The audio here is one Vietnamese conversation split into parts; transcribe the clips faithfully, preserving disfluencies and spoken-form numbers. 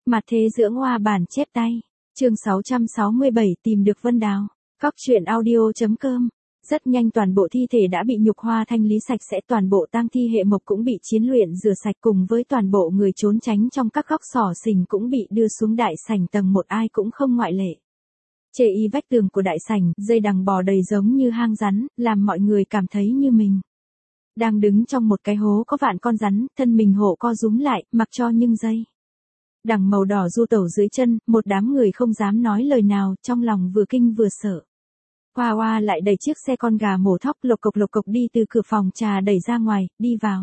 Mặt thế dưỡng hoa bản chép tay. Chương sáu trăm sáu mươi bảy tìm được Vân Đào. Cóc truyện audio chấm com. Rất nhanh toàn bộ thi thể đã bị nhục hoa thanh lý sạch sẽ, toàn bộ tang thi hệ mộc cũng bị chiến luyện rửa sạch, cùng với toàn bộ người trốn tránh trong các góc xỏ xình cũng bị đưa xuống đại sảnh tầng một, ai cũng không ngoại lệ. Chê y vách tường của đại sảnh, dây đằng bò đầy giống như hang rắn, làm mọi người cảm thấy như mình đang đứng trong một cái hố có vạn con rắn, thân mình hộ co rúm lại, mặc cho những dây đằng màu đỏ du tẩu dưới chân, một đám người không dám nói lời nào, trong lòng vừa kinh vừa sợ. Hoa Hoa lại đẩy chiếc xe con gà mổ thóc lộc cộc lộc cộc đi từ cửa phòng trà đẩy ra ngoài, đi vào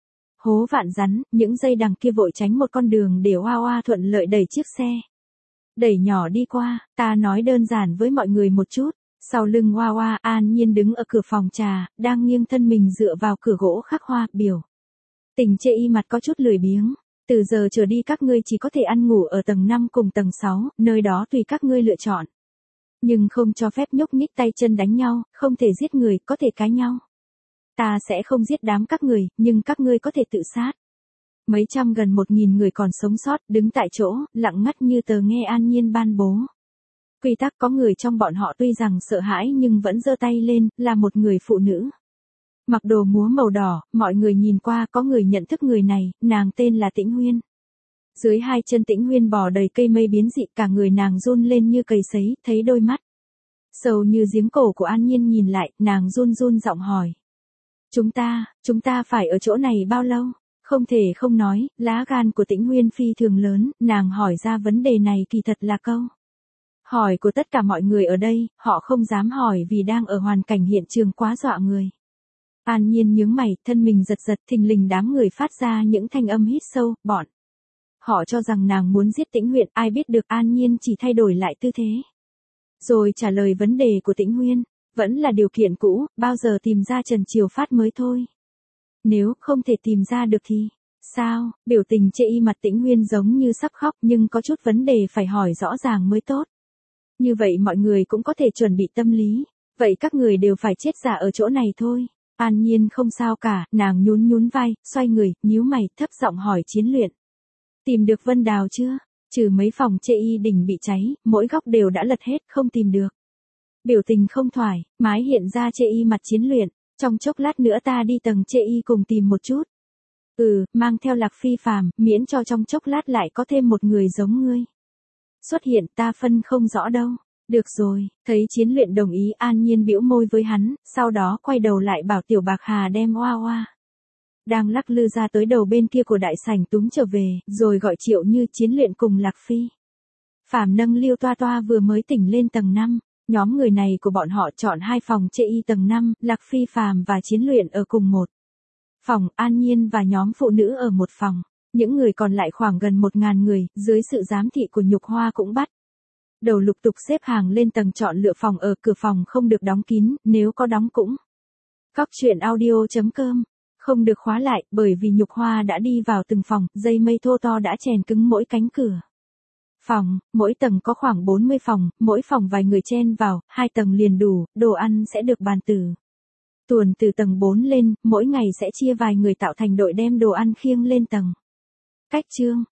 hố vạn rắn, những dây đằng kia vội tránh một con đường để Hoa Hoa thuận lợi đẩy chiếc xe đẩy nhỏ đi qua. Ta nói đơn giản với mọi người một chút. Sau lưng Hoa Hoa, An Nhiên đứng ở cửa phòng trà, đang nghiêng thân mình dựa vào cửa gỗ khắc hoa, biểu tình chê y mặt có chút lười biếng. Từ giờ trở đi các ngươi chỉ có thể ăn ngủ ở tầng năm cùng tầng sáu, nơi đó tùy các ngươi lựa chọn. Nhưng không cho phép nhúc nhích tay chân đánh nhau, không thể giết người, có thể cãi nhau. Ta sẽ không giết đám các người, nhưng các ngươi có thể tự sát. Mấy trăm gần một nghìn người còn sống sót, đứng tại chỗ, lặng ngắt như tờ nghe An Nhiên ban bố quy tắc. Có người trong bọn họ tuy rằng sợ hãi nhưng vẫn giơ tay lên, là một người phụ nữ mặc đồ múa màu đỏ, mọi người nhìn qua có người nhận thức người này, nàng tên là Tĩnh Huyên. Dưới hai chân Tĩnh Huyên bò đầy cây mây biến dị, cả người nàng run lên như cầy sấy, thấy đôi mắt sâu như giếng cổ của An Nhiên nhìn lại, nàng run run giọng hỏi. Chúng ta, chúng ta phải ở chỗ này bao lâu? Không thể không nói, lá gan của Tĩnh Huyên phi thường lớn, nàng hỏi ra vấn đề này kỳ thật là câu hỏi của tất cả mọi người ở đây, họ không dám hỏi vì đang ở hoàn cảnh hiện trường quá dọa người. An Nhiên nhướng mày, thân mình giật giật, thình lình đám người phát ra những thanh âm hít sâu, bọn họ cho rằng nàng muốn giết Tĩnh Huyên, ai biết được An Nhiên chỉ thay đổi lại tư thế rồi trả lời vấn đề của Tĩnh Huyên, vẫn là điều kiện cũ, bao giờ tìm ra Trần Triều Phát mới thôi. Nếu không thể tìm ra được thì sao? Biểu tình chê y mặt Tĩnh Huyên giống như sắp khóc, nhưng có chút vấn đề phải hỏi rõ ràng mới tốt. Như vậy mọi người cũng có thể chuẩn bị tâm lý. Vậy các người đều phải chết giả ở chỗ này thôi. An Nhiên không sao cả, nàng nhún nhún vai, xoay người, nhíu mày, thấp giọng hỏi chiến luyện. Tìm được Vân Đào chưa? Trừ mấy phòng chê y đỉnh bị cháy, mỗi góc đều đã lật hết, không tìm được. Biểu tình không thoải mái hiện ra chê y mặt chiến luyện. Trong chốc lát nữa ta đi tầng chê y cùng tìm một chút. Ừ, mang theo Lạc Phi Phàm, miễn cho trong chốc lát lại có thêm một người giống ngươi xuất hiện, ta phân không rõ đâu. Được rồi, thấy chiến luyện đồng ý, An Nhiên bĩu môi với hắn, sau đó quay đầu lại bảo Tiểu Bạc Hà đem Hoa Hoa đang lắc lư ra tới đầu bên kia của đại sảnh túm trở về, rồi gọi Triệu Như, chiến luyện cùng Lạc Phi Phàm nâng Liêu Toa Toa vừa mới tỉnh lên tầng năm. Nhóm người này của bọn họ chọn hai phòng chê y tầng năm, Lạc Phi Phàm và chiến luyện ở cùng một phòng, An Nhiên và nhóm phụ nữ ở một phòng. Những người còn lại khoảng gần một ngàn người, dưới sự giám thị của Nhục Hoa cũng bắt đầu lục tục xếp hàng lên tầng chọn lựa phòng ở, cửa phòng không được đóng kín, nếu có đóng cũng cóc truyện audio chấm com, không được khóa lại, bởi vì Nhục Hoa đã đi vào từng phòng, dây mây thô to đã chèn cứng mỗi cánh cửa phòng. Mỗi tầng có khoảng bốn mươi phòng, mỗi phòng vài người chen vào, hai tầng liền đủ, đồ ăn sẽ được bàn từ tuần từ tầng bốn lên, mỗi ngày sẽ chia vài người tạo thành đội đem đồ ăn khiêng lên tầng. Cách chương